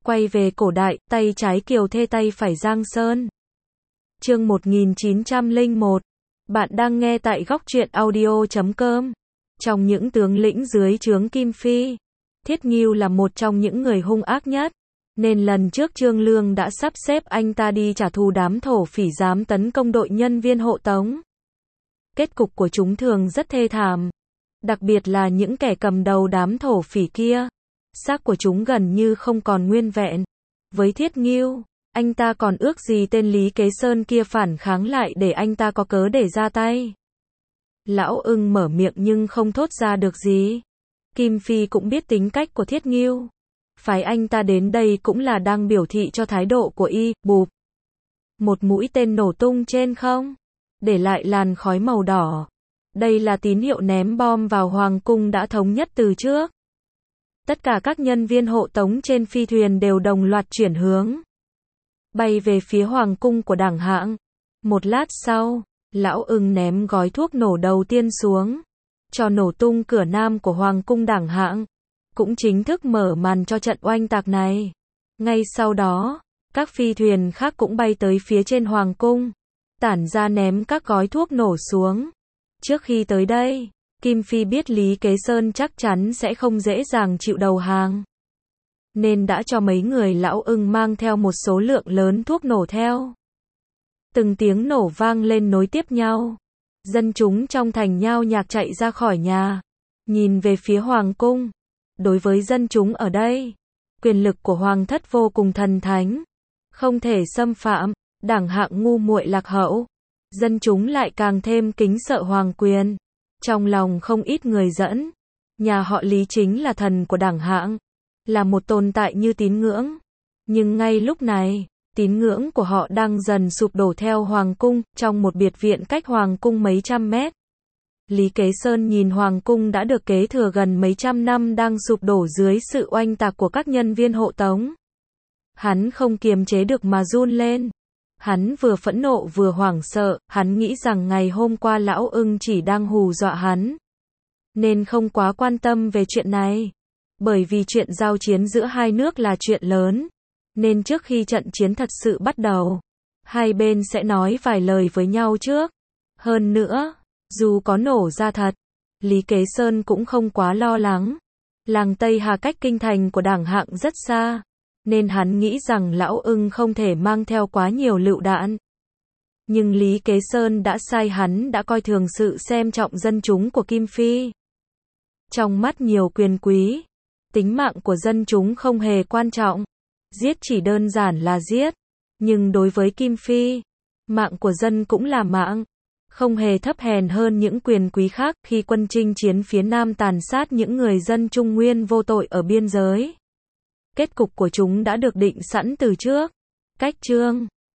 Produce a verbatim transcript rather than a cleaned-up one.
Quay về cổ đại, tay trái Kiều Thê tay phải Giang Sơn. Chương một nghìn chín trăm lẻ một. Bạn đang nghe tại góc truyện audio chấm com. Trong những tướng lĩnh dưới trướng Kim Phi, Thiết Ngưu là một trong những người hung ác nhất, nên lần trước Trương Lương đã sắp xếp anh ta đi trả thù đám thổ phỉ dám tấn công đội nhân viên hộ tống. Kết cục của chúng thường rất thê thảm, đặc biệt là những kẻ cầm đầu đám thổ phỉ kia. Xác của chúng gần như không còn nguyên vẹn. Với Thiết Ngưu, anh ta còn ước gì tên Lý Kế Sơn kia phản kháng lại để anh ta có cớ để ra tay. Lão Ưng mở miệng nhưng không thốt ra được gì. Kim Phi cũng biết tính cách của Thiết Ngưu. Phái anh ta đến đây cũng là đang biểu thị cho thái độ của y. Bụp. Một mũi tên nổ tung trên không, để lại làn khói màu đỏ. Đây là tín hiệu ném bom vào Hoàng cung đã thống nhất từ trước. Tất cả các nhân viên hộ tống trên phi thuyền đều đồng loạt chuyển hướng, bay về phía Hoàng cung của Đảng Hạng. Một lát sau, Lão Ưng ném gói thuốc nổ đầu tiên xuống, cho nổ tung cửa nam của Hoàng cung Đảng Hạng, cũng chính thức mở màn cho trận oanh tạc này. Ngay sau đó, các phi thuyền khác cũng bay tới phía trên Hoàng cung, tản ra ném các gói thuốc nổ xuống. Trước khi tới đây, Kim Phi biết Lý Kế Sơn chắc chắn sẽ không dễ dàng chịu đầu hàng, nên đã cho mấy người Lão Ưng mang theo một số lượng lớn thuốc nổ theo. Từng tiếng nổ vang lên nối tiếp nhau. Dân chúng trong thành nhao nhạc chạy ra khỏi nhà, nhìn về phía Hoàng cung. Đối với dân chúng ở đây, quyền lực của Hoàng thất vô cùng thần thánh, không thể xâm phạm. Đảng Hạng ngu muội lạc hậu, dân chúng lại càng thêm kính sợ Hoàng quyền. Trong lòng không ít người dẫn, nhà họ Lý chính là thần của Đảng Hạng, là một tồn tại như tín ngưỡng. Nhưng ngay lúc này, tín ngưỡng của họ đang dần sụp đổ theo Hoàng cung, trong một biệt viện cách Hoàng cung mấy trăm mét. Lý Kế Sơn nhìn Hoàng cung đã được kế thừa gần mấy trăm năm đang sụp đổ dưới sự oanh tạc của các nhân viên hộ tống. Hắn không kiềm chế được mà run lên. Hắn vừa phẫn nộ vừa hoảng sợ, hắn nghĩ rằng ngày hôm qua Lão Ưng chỉ đang hù dọa hắn, nên không quá quan tâm về chuyện này. Bởi vì chuyện giao chiến giữa hai nước là chuyện lớn, nên trước khi trận chiến thật sự bắt đầu, hai bên sẽ nói vài lời với nhau trước. Hơn nữa, dù có nổ ra thật, Lý Kế Sơn cũng không quá lo lắng. Làng Tây Hà cách kinh thành của Đảng Hạng rất xa, nên hắn nghĩ rằng Lão Ưng không thể mang theo quá nhiều lựu đạn. Nhưng Lý Kế Sơn đã sai, hắn đã coi thường sự xem trọng dân chúng của Kim Phi. Trong mắt nhiều quyền quý, tính mạng của dân chúng không hề quan trọng. Giết chỉ đơn giản là giết. Nhưng đối với Kim Phi, mạng của dân cũng là mạng, không hề thấp hèn hơn những quyền quý khác. Khi quân chinh chiến phía Nam tàn sát những người dân Trung Nguyên vô tội ở biên giới, kết cục của chúng đã được định sẵn từ trước. Cách chương